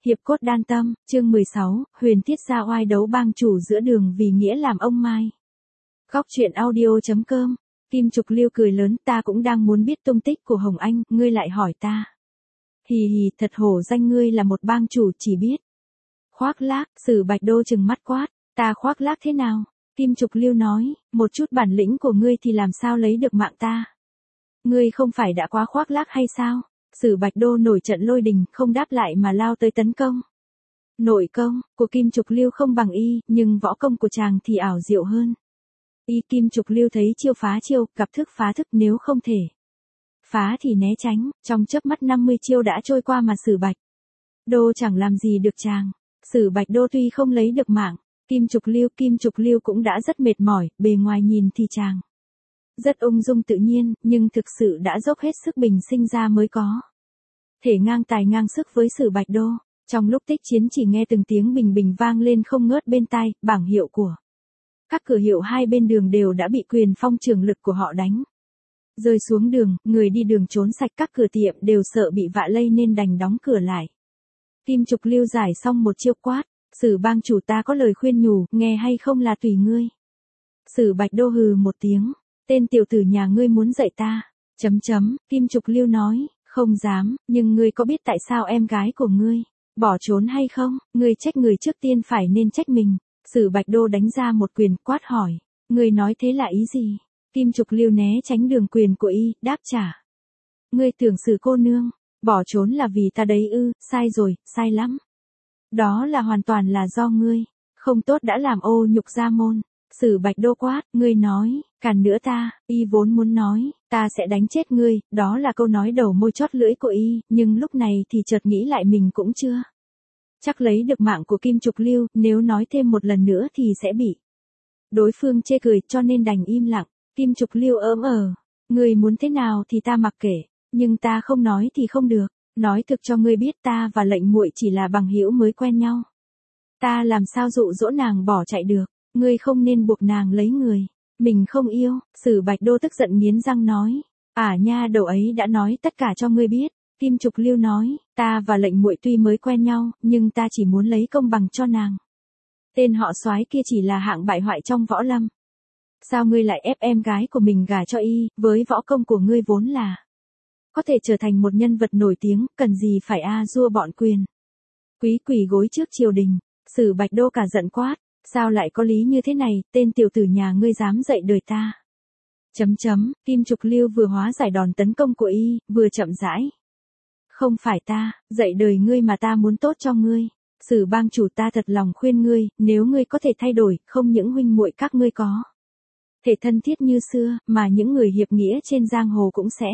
Hiệp cốt đan tâm, chương 16, Huyền Thiết Gia oai đấu bang chủ giữa đường vì nghĩa làm ông Mai. Góc truyện audio.com, Kim Trục Lưu cười lớn, ta cũng đang muốn biết tung tích của Hồng Anh, ngươi lại hỏi ta. Hì hì, thật hổ danh ngươi là một bang chủ chỉ biết. Khoác lác, Sử Bạch Đô trừng mắt quát, ta khoác lác thế nào? Kim Trục Lưu nói, một chút bản lĩnh của ngươi thì làm sao lấy được mạng ta? Ngươi không phải đã quá khoác lác hay sao? Sử Bạch Đô nổi trận lôi đình, không đáp lại mà lao tới tấn công. Nội công của Kim Trục Lưu không bằng y, nhưng võ công của chàng thì ảo diệu hơn. Kim Trục Lưu thấy chiêu phá chiêu, gặp thức phá thức, nếu không thể phá thì né tránh, trong chớp mắt 50 chiêu đã trôi qua mà Sử Bạch Đô chẳng làm gì được chàng. Sử Bạch Đô tuy không lấy được mạng, Kim Trục Lưu cũng đã rất mệt mỏi, bề ngoài nhìn thì chàng rất ung dung tự nhiên, nhưng thực sự đã dốc hết sức bình sinh ra mới có thể ngang tài ngang sức với Sử Bạch Đô. Trong lúc tích chiến chỉ nghe từng tiếng bình bình vang lên không ngớt bên tai, bảng hiệu của các cửa hiệu hai bên đường đều đã bị quyền phong trường lực của họ đánh rơi xuống đường, người đi đường trốn sạch, các cửa tiệm đều sợ bị vạ lây nên đành đóng cửa lại. Kim Trục Lưu giải xong một chiêu quát, Sử bang chủ ta có lời khuyên nhủ, nghe hay không là tùy ngươi. Sử Bạch Đô hừ một tiếng, tên tiểu tử nhà ngươi muốn dạy ta. Kim Trục Lưu nói, không dám, nhưng ngươi có biết tại sao em gái của ngươi bỏ trốn hay không? Ngươi trách người trước tiên phải nên trách mình. Sử Bạch Đô đánh ra một quyền quát hỏi, ngươi nói thế là ý gì? Kim Trục Lưu né tránh đường quyền của y, đáp trả. Ngươi tưởng Sử cô nương bỏ trốn là vì ta đấy ư? Sai rồi, sai lắm. Đó là hoàn toàn là do ngươi, không tốt đã làm ô nhục gia môn. Sử Bạch Đô quát, ngươi nói, cản nữa ta, y vốn muốn nói, ta sẽ đánh chết ngươi, đó là câu nói đầu môi chót lưỡi của y, nhưng lúc này thì chợt nghĩ lại mình cũng chưa chắc lấy được mạng của Kim Trục Lưu, nếu nói thêm một lần nữa thì sẽ bị đối phương chê cười, cho nên đành im lặng. Kim Trục Lưu ngươi muốn thế nào thì ta mặc kệ, nhưng ta không nói thì không được, nói thực cho ngươi biết ta và lệnh muội chỉ là bằng hữu mới quen nhau. Ta làm sao dụ dỗ nàng bỏ chạy được, ngươi không nên buộc nàng lấy người mình không yêu. Sử Bạch Đô tức giận nghiến răng nói, nha đầu ấy đã nói tất cả cho ngươi biết. Kim Trục Lưu nói, ta và lệnh muội tuy mới quen nhau, nhưng ta chỉ muốn lấy công bằng cho nàng. Tên họ soái kia chỉ là hạng bại hoại trong võ lâm. Sao ngươi lại ép em gái của mình gả cho y, với võ công của ngươi vốn là có thể trở thành một nhân vật nổi tiếng, cần gì phải dua bọn quyền quý quỳ gối trước triều đình. Sử Bạch Đô cả giận quát, sao lại có lý như thế này, tên tiểu tử nhà ngươi dám dạy đời ta. Kim Trục Lưu vừa hóa giải đòn tấn công của y, vừa chậm rãi. Không phải ta dạy đời ngươi mà ta muốn tốt cho ngươi. Sử bang chủ ta thật lòng khuyên ngươi, nếu ngươi có thể thay đổi, không những huynh muội các ngươi có thể thân thiết như xưa, mà những người hiệp nghĩa trên giang hồ cũng sẽ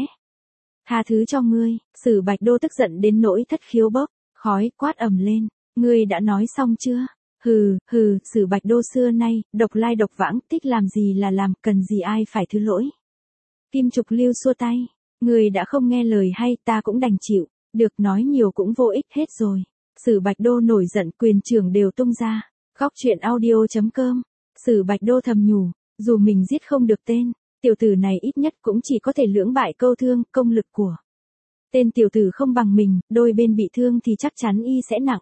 tha thứ cho ngươi. Sử Bạch Đô tức giận đến nỗi thất khiếu bốc khói, quát ầm lên, ngươi đã nói xong chưa? Hừ, Sử Bạch Đô xưa nay độc lai độc vãng, thích làm gì là làm, cần gì ai phải thứ lỗi. Kim Trục Lưu xua tay, ngươi đã không nghe lời hay, ta cũng đành chịu, được, nói nhiều cũng vô ích, hết rồi. Sử Bạch Đô nổi giận, quyền trưởng đều tung ra. Góc truyện audio.com, Sử Bạch Đô thầm nhủ, dù mình giết không được tên tiểu tử này, ít nhất cũng chỉ có thể lưỡng bại câu thương, công lực của tên tiểu tử không bằng mình, đôi bên bị thương thì chắc chắn y sẽ nặng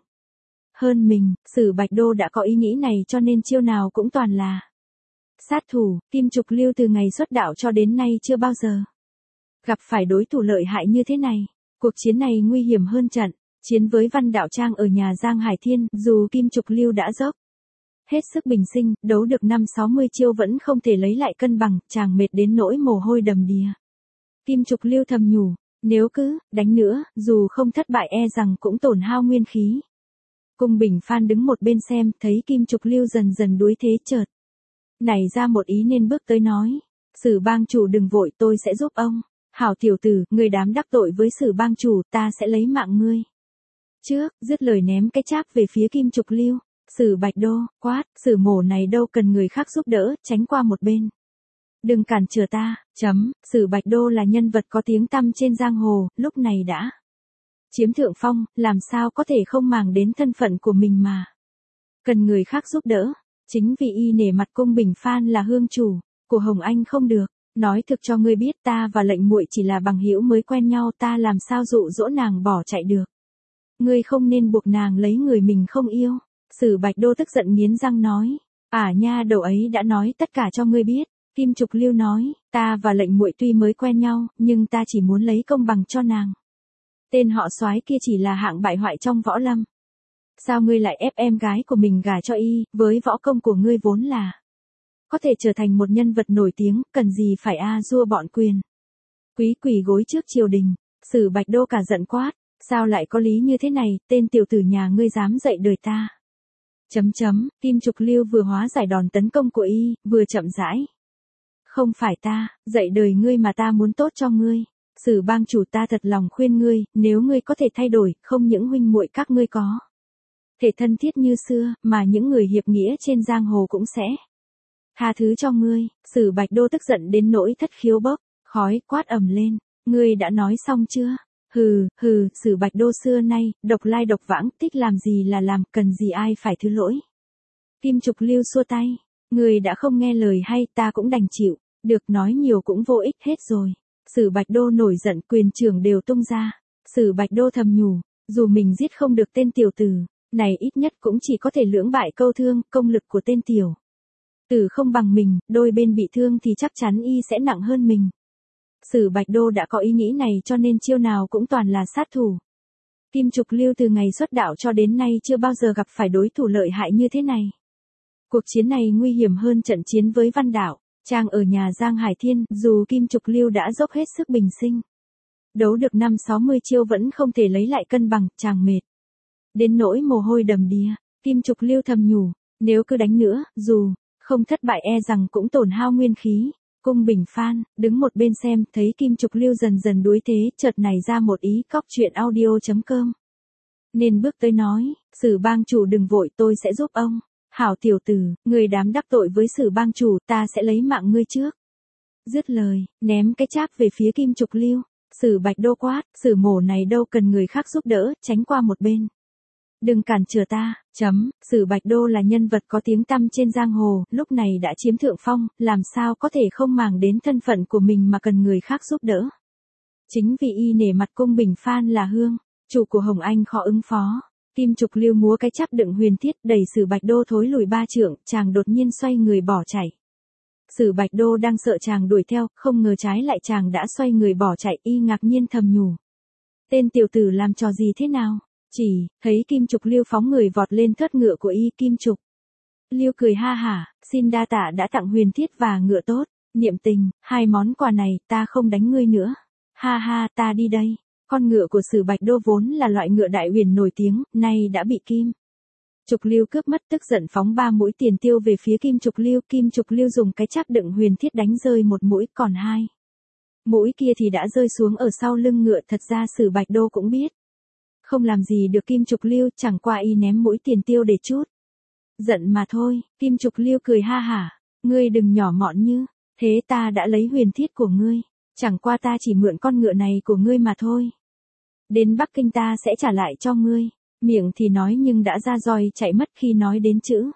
hơn mình. Sử Bạch Đô đã có ý nghĩ này cho nên chiêu nào cũng toàn là sát thủ. Kim Trục Lưu từ ngày xuất đạo cho đến nay chưa bao giờ gặp phải đối thủ lợi hại như thế này. Cuộc chiến này nguy hiểm hơn trận chiến với Văn Đạo Trang ở nhà Giang Hải Thiên, dù Kim Trục Lưu đã dốc hết sức bình sinh, đấu được 50-60 chiêu vẫn không thể lấy lại cân bằng, chàng mệt đến nỗi mồ hôi đầm đìa. Kim Trục Lưu thầm nhủ, nếu cứ đánh nữa, dù không thất bại e rằng cũng tổn hao nguyên khí. Cung Bình Phan đứng một bên xem, thấy Kim Trục Lưu dần dần đuối thế, chợt nảy ra một ý nên bước tới nói, Sử bang chủ đừng vội, tôi sẽ giúp ông. Hảo tiểu tử, ngươi dám đắc tội với Sử bang chủ, ta sẽ lấy mạng ngươi trước. Dứt lời ném cái cháp về phía Kim Trục Lưu. Sử Bạch Đô quát, Sử mổ này đâu cần người khác giúp đỡ, tránh qua một bên. Đừng cản trở ta. Sử Bạch Đô là nhân vật có tiếng tăm trên giang hồ, lúc này đã chiếm thượng phong, làm sao có thể không màng đến thân phận của mình mà cần người khác giúp đỡ. Chính vì y nể mặt Cung Bình Phan là hương chủ của Hồng Anh không được. Nói thực cho ngươi biết, ta và lệnh muội chỉ là bằng hữu mới quen nhau, ta làm sao dụ dỗ nàng bỏ chạy được. Ngươi không nên buộc nàng lấy người mình không yêu. Sử Bạch Đô tức giận nghiến răng nói. Nha đầu ấy đã nói tất cả cho ngươi biết. Kim Trục Lưu nói, ta và lệnh muội tuy mới quen nhau, nhưng ta chỉ muốn lấy công bằng cho nàng. Tên họ soái kia chỉ là hạng bại hoại trong võ lâm. Sao ngươi lại ép em gái của mình gả cho y, với võ công của ngươi vốn là có thể trở thành một nhân vật nổi tiếng, cần gì phải dua bọn quyền. Quý quỳ gối trước triều đình, Sử Bạch Đô cả giận quát, sao lại có lý như thế này, tên tiểu tử nhà ngươi dám dạy đời ta. Kim Trục Lưu vừa hóa giải đòn tấn công của y, vừa chậm rãi. Không phải ta, dạy đời ngươi mà ta muốn tốt cho ngươi. Sử bang chủ ta thật lòng khuyên ngươi, nếu ngươi có thể thay đổi, không những huynh muội các ngươi có thể thân thiết như xưa, mà những người hiệp nghĩa trên giang hồ cũng sẽ tha thứ cho ngươi. Sử Bạch Đô tức giận đến nỗi thất khiếu bốc khói, quát ầm lên, ngươi đã nói xong chưa? Hừ, Sử Bạch Đô xưa nay, độc lai độc vãng, thích làm gì là làm, cần gì ai phải thứ lỗi. Kim Trục Lưu xua tay, ngươi đã không nghe lời hay, ta cũng đành chịu, được nói nhiều cũng vô ích hết rồi. Sử Bạch Đô nổi giận, quyền trưởng đều tung ra. Sử Bạch Đô thầm nhủ, dù mình giết không được tên tiểu tử này, ít nhất cũng chỉ có thể lưỡng bại câu thương, công lực của tên tiểu tử không bằng mình, đôi bên bị thương thì chắc chắn y sẽ nặng hơn mình. Sử Bạch Đô đã có ý nghĩ này cho nên chiêu nào cũng toàn là sát thủ. Kim Trục Lưu từ ngày xuất đạo cho đến nay chưa bao giờ gặp phải đối thủ lợi hại như thế này. Cuộc chiến này nguy hiểm hơn trận chiến với Văn Đạo Trang ở nhà Giang Hải Thiên, dù Kim Trục Lưu đã dốc hết sức bình sinh. Đấu được 50-60 chiêu vẫn không thể lấy lại cân bằng, chàng mệt. Đến nỗi mồ hôi đầm đìa, Kim Trục Lưu thầm nhủ, nếu cứ đánh nữa, dù không thất bại e rằng cũng tổn hao nguyên khí. Cung Bình Phan, đứng một bên xem, thấy Kim Trục Lưu dần dần đuối thế, chợt nảy ra một ý, cóc truyện audio.com. Nên bước tới nói, Sử bang chủ đừng vội, tôi sẽ giúp ông. Hảo tiểu tử, người dám đắc tội với Sử bang chủ, ta sẽ lấy mạng ngươi trước. Dứt lời, ném cái cháp về phía Kim Trục Lưu. Sử Bạch Đô quát, Sử mổ này đâu cần người khác giúp đỡ, tránh qua một bên. Đừng cản trở ta. Sử Bạch Đô là nhân vật có tiếng tăm trên giang hồ, lúc này đã chiếm thượng phong, làm sao có thể không màng đến thân phận của mình mà cần người khác giúp đỡ. Chính vì y nể mặt Cung Bình Phan là Hương, chủ của Hồng Anh khó ứng phó. Kim Trục Lưu múa cái cháp đựng huyền thiết, đẩy Sử Bạch Đô thối lùi 3 trượng, chàng đột nhiên xoay người bỏ chạy. Sử Bạch Đô đang sợ chàng đuổi theo, không ngờ trái lại chàng đã xoay người bỏ chạy, y ngạc nhiên thầm nhủ. Tên tiểu tử làm trò gì thế nào? Chỉ thấy Kim Trục Lưu phóng người vọt lên thớt ngựa của y. Kim Trục Lưu cười ha hả, xin đa tạ đã tặng huyền thiết và ngựa tốt, niệm tình, 2 món quà này, ta không đánh ngươi nữa. Ha ha, ta đi đây. Con ngựa của Sử Bạch Đô vốn là loại ngựa đại huyền nổi tiếng, nay đã bị Kim Trục Lưu cướp mất, tức giận phóng 3 mũi tiền tiêu về phía Kim Trục Lưu. Kim Trục Lưu dùng cái cháp đựng huyền thiết đánh rơi 1 mũi, còn 2 mũi kia thì đã rơi xuống ở sau lưng ngựa. Thật ra Sử Bạch Đô cũng biết không làm gì được Kim Trục Lưu, chẳng qua y ném mũi tiền tiêu để chút giận mà thôi. Kim Trục Lưu cười ha hả, ngươi đừng nhỏ mọn như thế, ta đã lấy huyền thiết của ngươi, chẳng qua ta chỉ mượn con ngựa này của ngươi mà thôi. Đến Bắc Kinh ta sẽ trả lại cho ngươi. Miệng thì nói nhưng đã ra roi chạy mất, khi nói đến chữ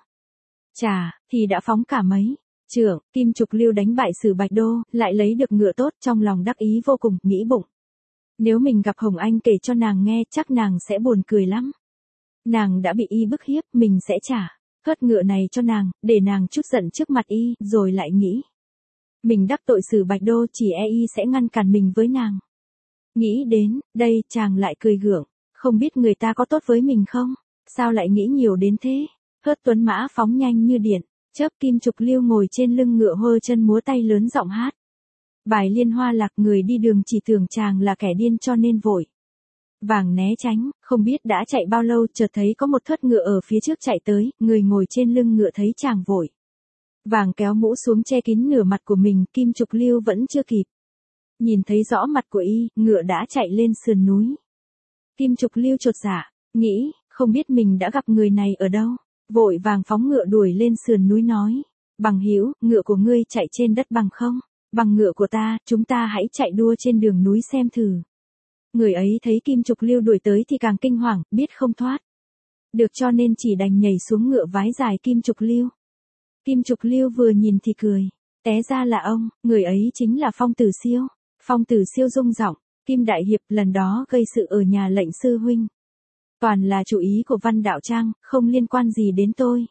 trả thì đã phóng cả mấy trượng. Kim Trục Lưu đánh bại Sử Bạch Đô, lại lấy được ngựa tốt, trong lòng đắc ý vô cùng, nghĩ bụng. Nếu mình gặp Hồng Anh kể cho nàng nghe, chắc nàng sẽ buồn cười lắm. Nàng đã bị y bức hiếp, mình sẽ trả hớt ngựa này cho nàng, để nàng chút giận trước mặt y, rồi lại nghĩ. Mình đắc tội Sử Bạch Đô, chỉ e y sẽ ngăn cản mình với nàng. Nghĩ đến đây, chàng lại cười gượng, không biết người ta có tốt với mình không? Sao lại nghĩ nhiều đến thế? Hớt tuấn mã phóng nhanh như điện, chớp. Kim Trục Lưu ngồi trên lưng ngựa hơ chân múa tay lớn giọng hát bài Liên Hoa Lạc. Người đi đường chỉ tưởng chàng là kẻ điên cho nên vội vàng né tránh, không biết đã chạy bao lâu, chợt thấy có một thớt ngựa ở phía trước chạy tới, người ngồi trên lưng ngựa thấy chàng vội vàng kéo mũ xuống che kín nửa mặt của mình. Kim Trục Lưu vẫn chưa kịp nhìn thấy rõ mặt của y, ngựa đã chạy lên sườn núi. Kim Trục Lưu chột dạ, nghĩ, không biết mình đã gặp người này ở đâu, vội vàng phóng ngựa đuổi lên sườn núi nói, bằng hữu, ngựa của ngươi chạy trên đất bằng không? Bằng ngựa của ta, chúng ta hãy chạy đua trên đường núi xem thử. Người ấy thấy Kim Trục Lưu đuổi tới thì càng kinh hoàng, biết không thoát được cho nên chỉ đành nhảy xuống ngựa vái dài Kim Trục Lưu. Kim Trục Lưu vừa nhìn thì cười, té ra là ông, người ấy chính là Phong Tử Siêu. Phong Tử Siêu rung giọng, Kim đại hiệp lần đó gây sự ở nhà lệnh sư huynh. Toàn là chủ ý của Văn Đạo Trang, không liên quan gì đến tôi.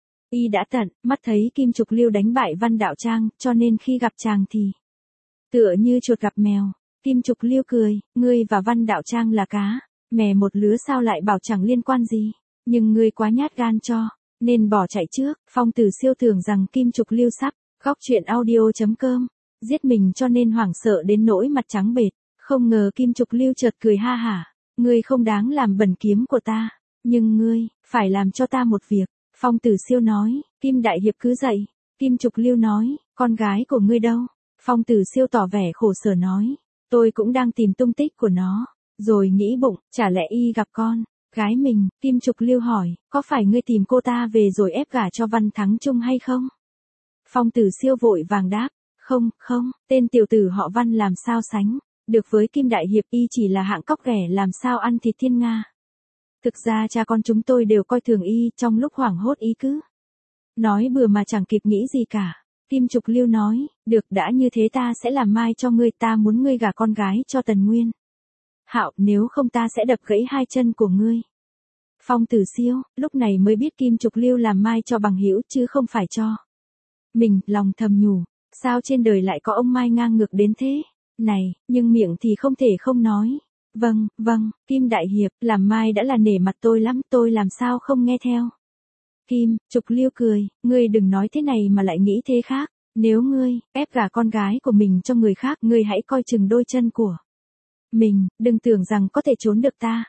Y đã tận mắt thấy Kim Trục Lưu đánh bại Văn Đạo Trang, cho nên khi gặp chàng thì tựa như chuột gặp mèo. Kim Trục Lưu cười, ngươi và Văn Đạo Trang là cá, mè một lứa sao lại bảo chẳng liên quan gì, nhưng ngươi quá nhát gan cho, nên bỏ chạy trước. Phong Tử Siêu tưởng rằng Kim Trục Lưu sắp góc chuyện audio.com giết mình cho nên hoảng sợ đến nỗi mặt trắng bệch, không ngờ Kim Trục Lưu chợt cười ha hả, ngươi không đáng làm bẩn kiếm của ta, nhưng ngươi phải làm cho ta một việc. Phong Tử Siêu nói, Kim Đại Hiệp cứ dậy. Kim Trục Lưu nói, con gái của ngươi đâu? Phong Tử Siêu tỏ vẻ khổ sở nói, tôi cũng đang tìm tung tích của nó, rồi nghĩ bụng, chả lẽ y gặp con gái mình. Kim Trục Lưu hỏi, có phải ngươi tìm cô ta về rồi ép gả cho Văn Thắng Trung hay không? Phong Tử Siêu vội vàng đáp, không, tên tiểu tử họ Văn làm sao sánh được với Kim Đại Hiệp, y chỉ là hạng cóc ghẻ làm sao ăn thịt thiên nga. Thực ra cha con chúng tôi đều coi thường y, trong lúc hoảng hốt y cứ nói bừa mà chẳng kịp nghĩ gì cả. Kim Trục Lưu nói, được, đã như thế ta sẽ làm mai cho ngươi, ta muốn ngươi gả con gái cho Tần Nguyên Hạo, nếu không ta sẽ đập gãy hai chân của ngươi. Phong Tử Siêu lúc này mới biết Kim Trục Lưu làm mai cho bằng hữu chứ không phải cho mình, lòng thầm nhủ, sao trên đời lại có ông mai ngang ngược đến thế này, nhưng miệng thì không thể không nói. Vâng, Kim Đại Hiệp, làm mai đã là nể mặt tôi lắm, tôi làm sao không nghe theo. Kim Trục Lưu cười, ngươi đừng nói thế này mà lại nghĩ thế khác, nếu ngươi ép gả con gái của mình cho người khác, ngươi hãy coi chừng đôi chân của mình, đừng tưởng rằng có thể trốn được ta.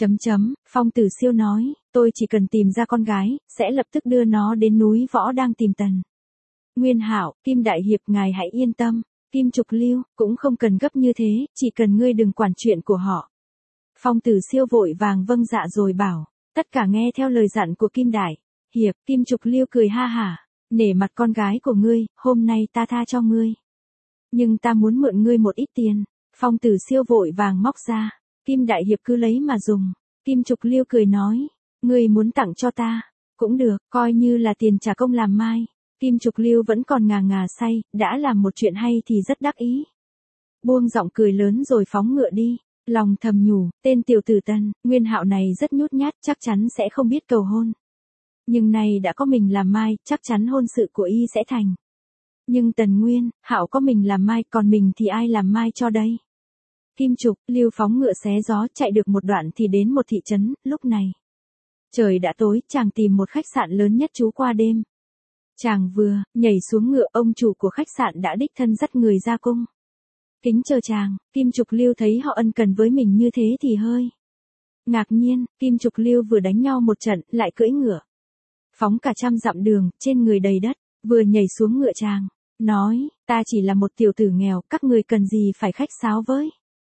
Phong Tử Siêu nói, tôi chỉ cần tìm ra con gái, sẽ lập tức đưa nó đến núi Võ đang tìm Tần Nguyên Hạo. Kim Đại Hiệp ngài hãy yên tâm. Kim Trục Lưu, cũng không cần gấp như thế, chỉ cần ngươi đừng quản chuyện của họ. Phong Tử Siêu vội vàng vâng dạ rồi bảo, tất cả nghe theo lời dặn của Kim Đại Hiệp. Kim Trục Lưu cười ha hả, nể mặt con gái của ngươi, hôm nay ta tha cho ngươi. Nhưng ta muốn mượn ngươi một ít tiền. Phong Tử Siêu vội vàng móc ra, Kim Đại Hiệp cứ lấy mà dùng. Kim Trục Lưu cười nói, ngươi muốn tặng cho ta, cũng được, coi như là tiền trả công làm mai. Kim Trục Lưu vẫn còn ngà ngà say, đã làm một chuyện hay thì rất đắc ý. Buông giọng cười lớn rồi phóng ngựa đi, lòng thầm nhủ, tên tiểu tử Tần Nguyên Hạo này rất nhút nhát, chắc chắn sẽ không biết cầu hôn. Nhưng nay đã có mình làm mai, chắc chắn hôn sự của y sẽ thành. Nhưng Tần Nguyên Hạo có mình làm mai, còn mình thì ai làm mai cho đây? Kim Trục Lưu phóng ngựa xé gió chạy được một đoạn thì đến một thị trấn, lúc này trời đã tối, chàng tìm một khách sạn lớn nhất trú qua đêm. Chàng vừa nhảy xuống ngựa, ông chủ của khách sạn đã đích thân dắt người ra cung kính chờ chàng. Kim Trục Lưu thấy họ ân cần với mình như thế thì hơi ngạc nhiên. Kim Trục Lưu vừa đánh nhau một trận, lại cưỡi ngựa phóng cả 100 dặm đường, trên người đầy đất, vừa nhảy xuống ngựa chàng nói, ta chỉ là một tiểu tử nghèo, các người cần gì phải khách sáo với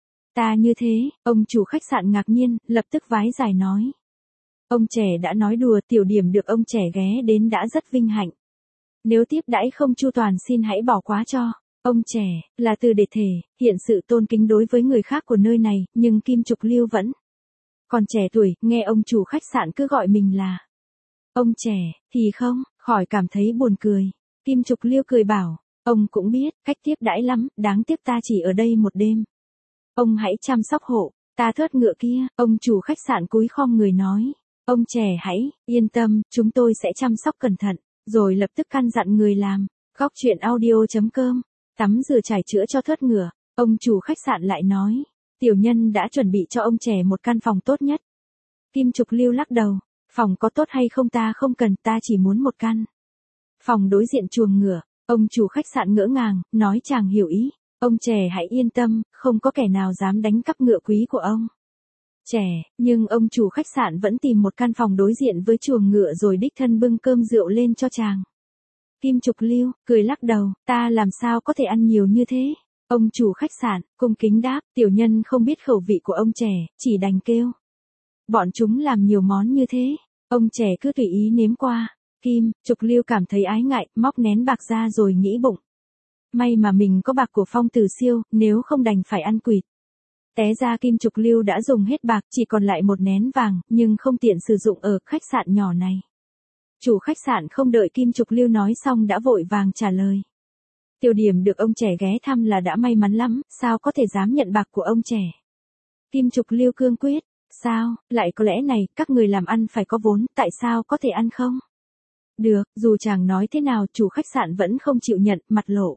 ta như thế. Ông chủ khách sạn ngạc nhiên, lập tức vái giải nói, ông trẻ đã nói đùa, tiểu điểm được ông trẻ ghé đến đã rất vinh hạnh. Nếu tiếp đãi không chu toàn xin hãy bỏ qua cho. Ông trẻ là từ để thể hiện sự tôn kính đối với người khác của nơi này, nhưng Kim Trục Lưu vẫn còn trẻ tuổi, nghe ông chủ khách sạn cứ gọi mình là ông trẻ, thì không khỏi cảm thấy buồn cười. Kim Trục Lưu cười bảo, ông cũng biết cách tiếp đãi lắm, đáng tiếc ta chỉ ở đây một đêm. Ông hãy chăm sóc hộ ta thớt ngựa kia. Ông chủ khách sạn cúi khom người nói, ông trẻ hãy yên tâm, chúng tôi sẽ chăm sóc cẩn thận. Rồi lập tức căn dặn người làm. Góc chuyện audio.com tắm rửa trải chữa cho thớt ngựa. Ông chủ khách sạn lại nói, tiểu nhân đã chuẩn bị cho ông trẻ một căn phòng tốt nhất. Kim Trục Lưu lắc đầu, phòng có tốt hay không ta không cần, ta chỉ muốn một căn phòng đối diện chuồng ngựa. Ông chủ khách sạn ngỡ ngàng, nói chàng hiểu ý. Ông trẻ hãy yên tâm, không có kẻ nào dám đánh cắp ngựa quý của ông trẻ. Nhưng ông chủ khách sạn vẫn tìm một căn phòng đối diện với chuồng ngựa rồi đích thân bưng cơm rượu lên cho chàng. Kim Trục Lưu cười lắc đầu, ta làm sao có thể ăn nhiều như thế. Ông chủ khách sạn cung kính đáp, tiểu nhân không biết khẩu vị của ông trẻ, chỉ đành kêu bọn chúng làm nhiều món như thế. Ông trẻ cứ tùy ý nếm qua. Kim Trục Lưu cảm thấy ái ngại, móc nén bạc ra rồi nghĩ bụng, may mà mình có bạc của Phong Tử Siêu, nếu không đành phải ăn quỵt. Té ra Kim Trục Lưu đã dùng hết bạc, chỉ còn lại một nén vàng, nhưng không tiện sử dụng ở khách sạn nhỏ này. Chủ khách sạn không đợi Kim Trục Lưu nói xong đã vội vàng trả lời. Tiểu điểm được ông trẻ ghé thăm là đã may mắn lắm, sao có thể dám nhận bạc của ông trẻ. Kim Trục Lưu cương quyết, Sao, lại có lẽ này, các người làm ăn phải có vốn, tại sao có thể ăn không? Được, dù chàng nói thế nào, chủ khách sạn vẫn không chịu nhận, mặt lộ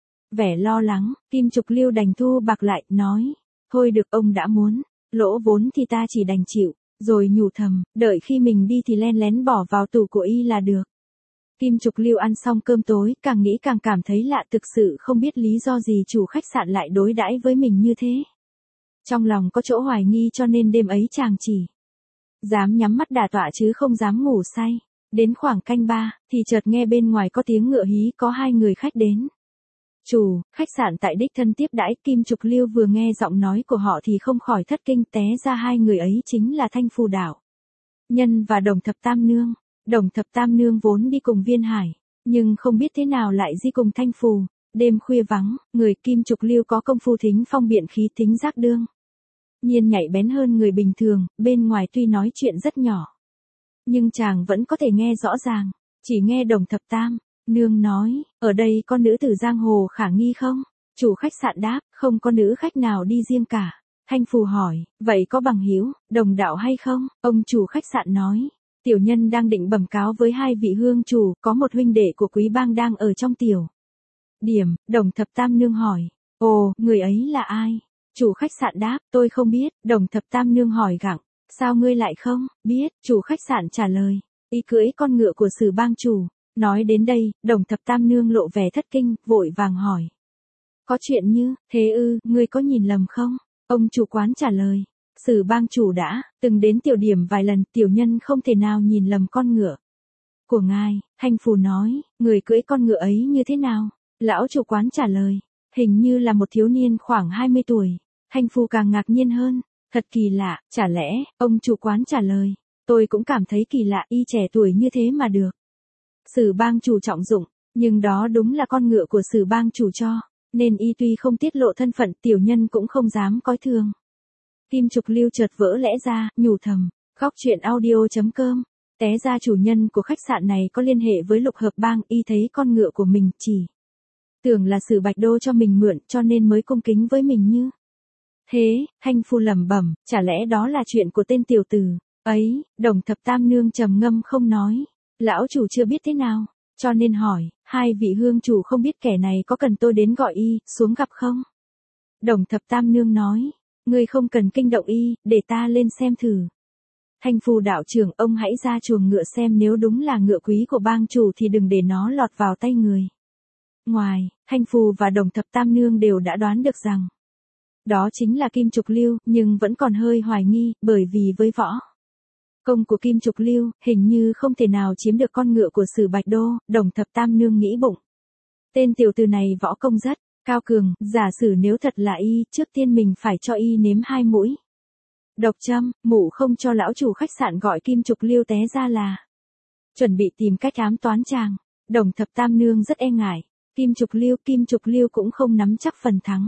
vẻ lo lắng, Kim Trục Lưu đành thu bạc lại, nói, thôi được ông đã muốn, lỗ vốn thì ta chỉ đành chịu, rồi nhủ thầm, đợi khi mình đi thì len lén bỏ vào tủ của y là được. Kim Trục Lưu ăn xong cơm tối, càng nghĩ càng cảm thấy lạ, thực sự không biết lý do gì chủ khách sạn lại đối đãi với mình như thế. Trong lòng có chỗ hoài nghi cho nên đêm ấy chàng chỉ dám nhắm mắt đả tọa chứ không dám ngủ say. Đến khoảng canh 3, thì chợt nghe bên ngoài có tiếng ngựa hí, có 2 người khách đến. Chủ, khách sạn tại đích thân tiếp đãi. Kim Trục Lưu vừa nghe giọng nói của họ thì không khỏi thất kinh, té ra 2 người ấy chính là Thanh Phù Đạo Nhân và Đồng Thập Tam Nương. Đồng Thập Tam Nương vốn đi cùng Viên Hải, nhưng không biết thế nào lại đi cùng Thanh Phù. Đêm khuya vắng, người Kim Trục Lưu có công phu thính phong biện khí, thính giác đương nhiên nhạy bén hơn người bình thường, bên ngoài tuy nói chuyện rất nhỏ, nhưng chàng vẫn có thể nghe rõ ràng. Chỉ nghe Đồng Thập Tam Nương nói, ở đây có nữ tử giang hồ khả nghi không? Chủ khách sạn đáp, không có nữ khách nào đi riêng cả. Thanh Phù hỏi, vậy có bằng hữu, đồng đạo hay không? Ông chủ khách sạn nói, tiểu nhân đang định bẩm cáo với 2 vị hương chủ, có một huynh đệ của quý bang đang ở trong tiểu điểm. Đồng Thập Tam Nương hỏi, ồ, người ấy là ai? Chủ khách sạn đáp, tôi không biết. Đồng Thập Tam Nương hỏi gặng, sao ngươi lại không biết? Chủ khách sạn trả lời, y cưỡi con ngựa của Sử bang chủ. Nói đến đây, Đồng Thập Tam Nương lộ vẻ thất kinh, vội vàng hỏi, có chuyện như thế ư, ngươi có nhìn lầm không? Ông chủ quán trả lời, Sử bang chủ đã từng đến tiểu điểm vài lần, tiểu nhân không thể nào nhìn lầm con ngựa của ngài. Thanh Phù nói, người cưỡi con ngựa ấy như thế nào? Lão chủ quán trả lời, hình như là một thiếu niên khoảng 20 tuổi. Thanh Phù càng ngạc nhiên hơn, thật kỳ lạ, chả lẽ? Ông chủ quán trả lời, tôi cũng cảm thấy kỳ lạ, y trẻ tuổi như thế mà được Sử bang chủ trọng dụng, nhưng đó đúng là con ngựa của Sử bang chủ cho, nên y tuy không tiết lộ thân phận, tiểu nhân cũng không dám coi thường. Kim Trục Lưu chợt vỡ lẽ ra, nhủ thầm, góc truyện audio.com, té ra chủ nhân của khách sạn này có liên hệ với Lục Hợp bang. Y thấy con ngựa của mình chỉ tưởng là Sử Bạch Đô cho mình mượn, cho nên mới cung kính với mình như thế. Thanh Phù lẩm bẩm, chả lẽ đó là chuyện của tên tiểu tử ấy? Đồng Thập Tam Nương trầm ngâm không nói. Lão chủ chưa biết thế nào, cho nên hỏi, 2 vị hương chủ không biết kẻ này có cần tôi đến gọi y xuống gặp không? Đồng Thập Tam Nương nói, ngươi không cần kinh động y, để ta lên xem thử. Thanh Phù đạo trưởng, ông hãy ra chuồng ngựa xem, nếu đúng là ngựa quý của bang chủ thì đừng để nó lọt vào tay người ngoài. Thanh Phù và Đồng Thập Tam Nương đều đã đoán được rằng đó chính là Kim Trục Lưu, nhưng vẫn còn hơi hoài nghi, bởi vì với võ công của Kim Trục Lưu, hình như không thể nào chiếm được con ngựa của Sử Bạch Đô. Đồng Thập Tam Nương nghĩ bụng, tên tiểu tử này võ công rất cao cường, giả sử nếu thật là y, trước tiên mình phải cho y nếm 2 mũi độc châm. Mụ không cho lão chủ khách sạn gọi Kim Trục Lưu, té ra là chuẩn bị tìm cách ám toán chàng. Đồng Thập Tam Nương rất e ngại Kim Trục Lưu cũng không nắm chắc phần thắng.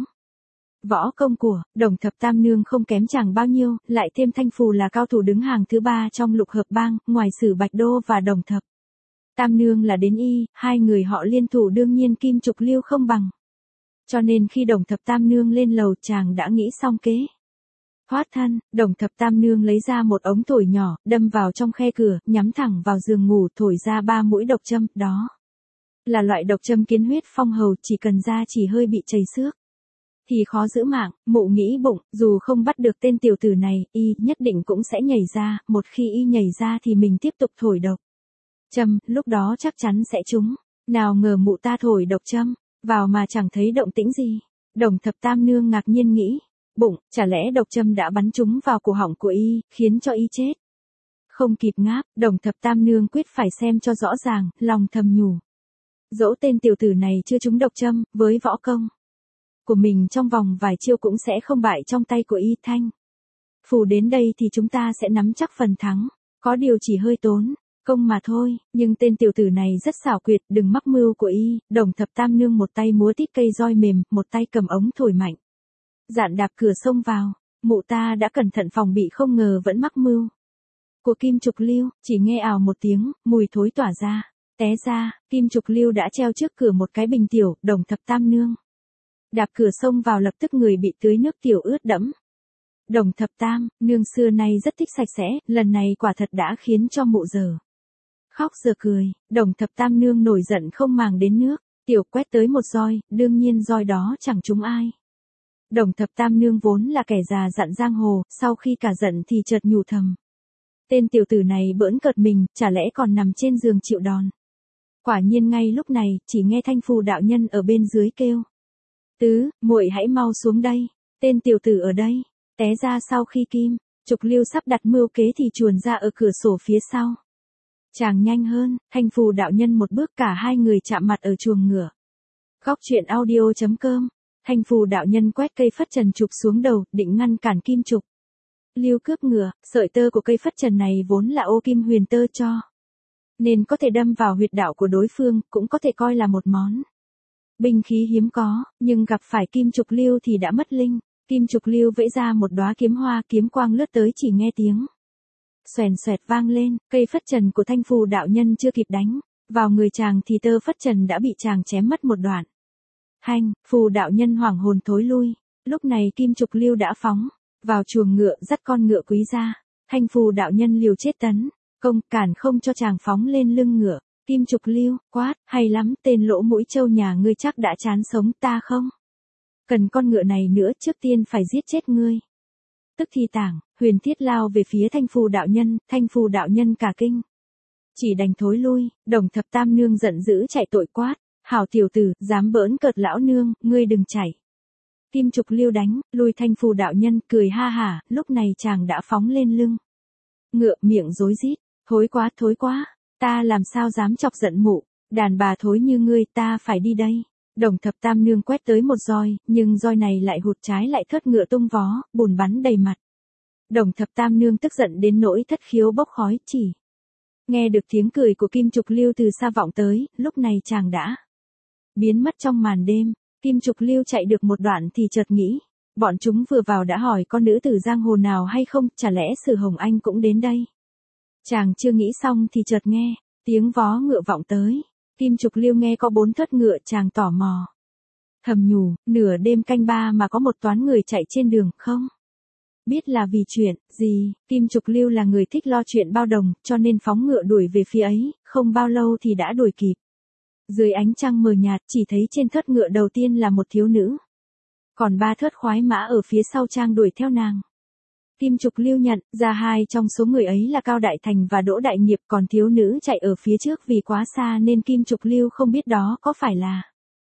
Võ công của Đồng Thập Tam Nương không kém chàng bao nhiêu, lại thêm Thanh Phù là cao thủ đứng hàng thứ 3 trong Lục Hợp bang, ngoài Sử Bạch Đô và Đồng Thập Tam Nương là đến y, 2 người họ liên thủ, đương nhiên Kim Trục Lưu không bằng. Cho nên khi Đồng Thập Tam Nương lên lầu, chàng đã nghĩ xong kế thoát thân. Đồng Thập Tam Nương lấy ra một ống thổi nhỏ, đâm vào trong khe cửa, nhắm thẳng vào giường ngủ, thổi ra 3 mũi độc châm. Đó là loại độc châm kiến huyết phong hầu, chỉ cần da chỉ hơi bị chảy xước thì khó giữ mạng. Mụ nghĩ bụng, dù không bắt được tên tiểu tử này, y nhất định cũng sẽ nhảy ra, một khi y nhảy ra thì mình tiếp tục thổi độc châm, lúc đó chắc chắn sẽ trúng. Nào ngờ mụ ta thổi độc châm vào mà chẳng thấy động tĩnh gì. Đồng Thập Tam Nương ngạc nhiên nghĩ bụng, chả lẽ độc châm đã bắn trúng vào cổ họng của y, khiến cho y chết. Không kịp ngáp, Đồng Thập Tam Nương quyết phải xem cho rõ ràng, lòng thầm nhủ, dẫu tên tiểu tử này chưa trúng độc châm, với võ công của mình trong vòng vài chiêu cũng sẽ không bại trong tay của y. Thanh Phù đến đây thì chúng ta sẽ nắm chắc phần thắng, có điều chỉ hơi tốn công mà thôi, nhưng tên tiểu tử này rất xảo quyệt, đừng mắc mưu của y. Đồng Thập Tam Nương một tay múa tít cây roi mềm, một tay cầm ống thổi mạnh, dạn đạp cửa xông vào. Mụ ta đã cẩn thận phòng bị, không ngờ vẫn mắc mưu của Kim Trục Lưu. Chỉ nghe ào một tiếng, mùi thối tỏa ra, té ra Kim Trục Lưu đã treo trước cửa một cái bình tiểu. Đồng Thập Tam Nương đạp cửa xông vào, lập tức người bị tưới nước tiểu ướt đẫm Đồng Thập Tam, nương xưa nay rất thích sạch sẽ, lần này quả thật đã khiến cho mụ giờ khóc giờ cười. Đồng Thập Tam nương nổi giận không màng đến nước, tiểu quét tới một roi, đương nhiên roi đó chẳng trúng ai. Đồng Thập Tam nương vốn là kẻ già dặn giang hồ, sau khi cả giận thì chợt nhủ thầm. Tên tiểu tử này bỡn cợt mình, chả lẽ còn nằm trên giường chịu đòn. Quả nhiên ngay lúc này, chỉ nghe Thanh Phù đạo nhân ở bên dưới kêu. Tứ, muội hãy mau xuống đây, tên tiểu tử ở đây. Té ra sau khi Kim Trục Lưu sắp đặt mưu kế thì chuồn ra ở cửa sổ phía sau. Chàng nhanh hơn, Thanh Phù đạo nhân một bước cả hai người chạm mặt ở chuồng ngựa. Góc truyện audio.com. Thanh Phù đạo nhân quét cây phất trần chụp xuống đầu, định ngăn cản Kim Trục Lưu cướp ngựa. Sợi tơ của cây phất trần này vốn là ô kim huyền tơ cho, nên có thể đâm vào huyệt đạo của đối phương, cũng có thể coi là một món binh khí hiếm có, nhưng gặp phải Kim Trục Lưu thì đã mất linh. Kim Trục Lưu vẫy ra một đóa kiếm hoa, kiếm quang lướt tới, chỉ nghe tiếng xoèn xoẹt vang lên, cây phất trần của Thanh Phù đạo nhân chưa kịp đánh vào người chàng thì tơ phất trần đã bị chàng chém mất một đoạn. Hành, Phù đạo nhân hoảng hồn thối lui. Lúc này Kim Trục Lưu đã phóng vào chuồng ngựa, dắt con ngựa quý ra. Thanh Phù đạo nhân liều chết tấn công, cản không cho chàng phóng lên lưng ngựa. Kim Trục Lưu quát, hay lắm, tên lỗ mũi trâu nhà ngươi chắc đã chán sống ta không? Cần con ngựa này nữa, trước tiên phải giết chết ngươi. Tức thì tảng, Huyền Thiết lao về phía Thanh Phù đạo nhân, Thanh Phù đạo nhân cả kinh, chỉ đành thối lui. Đồng Thập Tam nương giận dữ chạy tội quát, hảo tiểu tử, dám bỡn cợt lão nương, ngươi đừng chạy. Kim Trục Lưu đánh lui Thanh Phù đạo nhân, cười ha hả. Lúc này chàng đã phóng lên lưng ngựa, miệng rối rít, thối quá, ta làm sao dám chọc giận mụ, đàn bà thối như ngươi, ta phải đi đây. Đồng Thập Tam nương quét tới một roi, nhưng roi này lại hụt trái, lại thớt ngựa tung vó, bùn bắn đầy mặt. Đồng Thập Tam nương tức giận đến nỗi thất khiếu bốc khói, chỉ nghe được tiếng cười của Kim Trục Lưu từ xa vọng tới. Lúc này chàng đã biến mất trong màn đêm. Kim Trục Lưu chạy được một đoạn thì chợt nghĩ, bọn chúng vừa vào đã hỏi con nữ tử giang hồ nào hay không, chả lẽ Sử Hồng Anh cũng đến đây. Chàng chưa nghĩ xong thì chợt nghe tiếng vó ngựa vọng tới. Kim Trục Lưu nghe có 4 thớt ngựa, chàng tò mò thầm nhủ, nửa đêm canh 3 mà có một toán người chạy trên đường, không biết là vì chuyện gì. Kim Trục Lưu là người thích lo chuyện bao đồng, cho nên phóng ngựa đuổi về phía ấy, không bao lâu thì đã đuổi kịp. Dưới ánh trăng mờ nhạt, chỉ thấy trên thớt ngựa đầu tiên là một thiếu nữ, còn 3 thớt khoái mã ở phía sau trang đuổi theo nàng. Kim Trục Lưu nhận ra 2 trong số người ấy là Cao Đại Thành và Đỗ Đại Nghiệp, còn thiếu nữ chạy ở phía trước vì quá xa nên Kim Trục Lưu không biết đó có phải là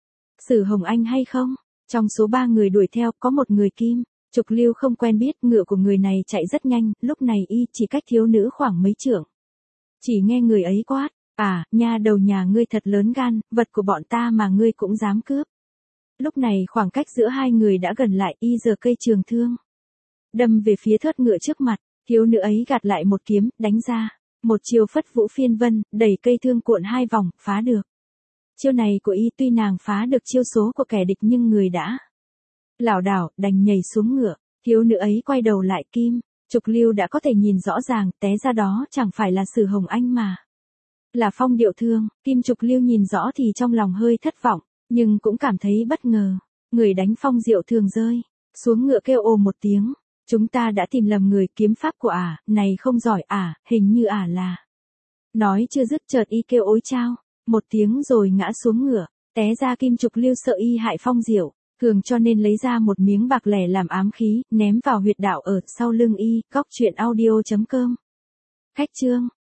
Sử Hồng Anh hay không. Trong số 3 người đuổi theo, có một người Kim Trục Lưu không quen biết, ngựa của người này chạy rất nhanh, lúc này y chỉ cách thiếu nữ khoảng mấy trượng. Chỉ nghe người ấy quát, à, nha đầu nhà ngươi thật lớn gan, vật của bọn ta mà ngươi cũng dám cướp. Lúc này khoảng cách giữa hai người đã gần lại, y giơ cây trường thương đâm về phía thớt ngựa trước mặt. Thiếu nữ ấy gạt lại một kiếm, đánh ra một chiêu Phất Vũ Phiên Vân, đẩy cây thương cuộn 2 vòng, phá được. Chiêu này của y, tuy nàng phá được chiêu số của kẻ địch nhưng người đã lảo đảo, đành nhảy xuống ngựa. Thiếu nữ ấy quay đầu lại, Kim Trục Lưu đã có thể nhìn rõ ràng, té ra đó chẳng phải là Sử Hồng Anh mà là Phong Diệu Thương. Kim Trục Lưu nhìn rõ thì trong lòng hơi thất vọng, nhưng cũng cảm thấy bất ngờ. Người đánh Phong Diệu Thương rơi xuống ngựa kêu ồ một tiếng. Chúng ta đã tìm lầm người, kiếm pháp của ả này không giỏi, hình như ả là. Nói chưa dứt chợt y kêu ối chao một tiếng rồi ngã xuống ngựa. Té ra Kim Trục Lưu sợ y hại Phong Diệu Thường cho nên lấy ra một miếng bạc lẻ làm ám khí, ném vào huyệt đạo ở sau lưng y. Góc truyện audio.com. Khách chương.